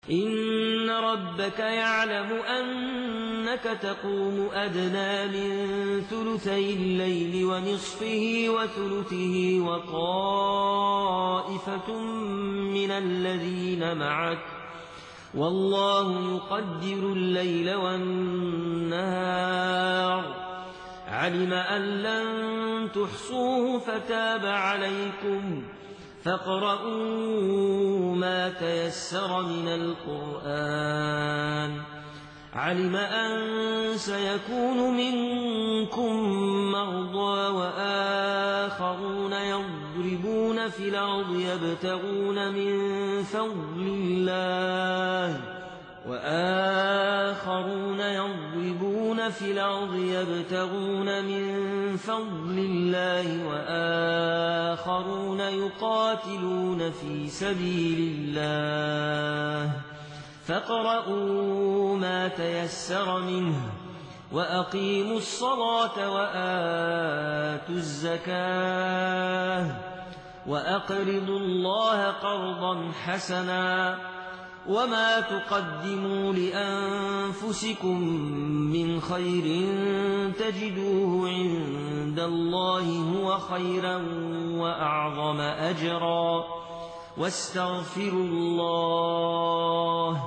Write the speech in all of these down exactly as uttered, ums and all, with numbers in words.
إن ربك يعلم أنك تقوم أدنى من ثلثي الليل ونصفه وثلثه وطائفة من الذين معك والله يقدر الليل والنهار علم أن لن تحصوه فتاب عليكم فاقرؤوا ما تيسر من القرآن علم أن سيكون منكم مرضى وآخرون يضربون في الأرض يبتغون من فضل الله وآخرون يضربون في الأرض يبتغون من فضل الله وآخرون يقاتلون في سبيل الله فاقرؤوا ما تيسر منه وأقيموا الصلاة وآتوا الزكاة وأقرضوا الله قرضا حسنا وما تقدموا لأنفسكم من خير تجدوه عند الله هو خيرا وأعظم أجرا واستغفروا الله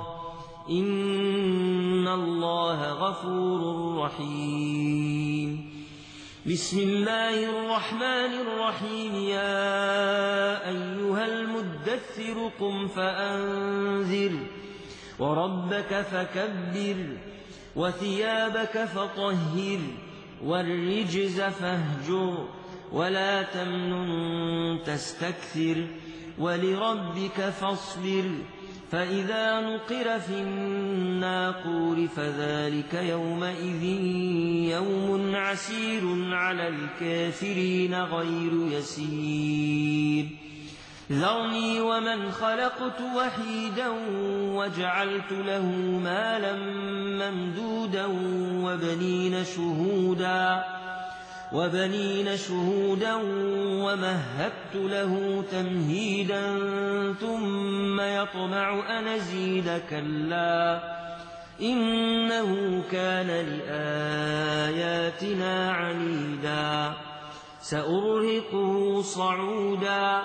إن الله غفور رحيم بسم الله الرحمن الرحيم يا أيها المدثر قم فأنذر وربك فكبر وثيابك فطهر والرجز فاهجر ولا تمنن تستكثر ولربك فاصبر فإذا نقر في الناقور فذلك يومئذ يوم عسير على الكافرين غير يسير ذرني ومن خلقت وحيدا وجعلت له مالا ممدودا وبنين شهودا وبنين شهودا ومهدت له تمهيدا ثم يطمع أن أزيد كلا إنه كان لآياتنا عنيدا سأرهقه صعودا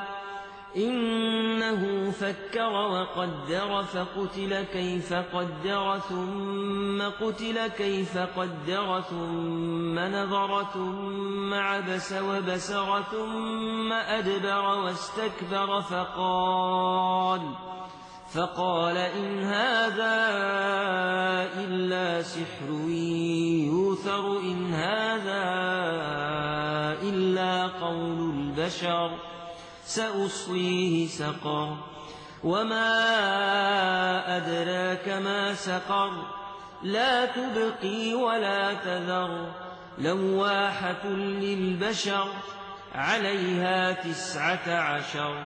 إنه فكر وقدر فقتل كيف قدر ثم قتل كيف قدر ثم نظر ثم عبس وبسر ثم أدبر واستكبر فقال فقال إن هذا إلا سحر يؤثر إن هذا إلا قول البشر سأصليه سقر وما أدراك ما سقر لا تبقي ولا تذر لواحة للبشر عليها تسعة عشر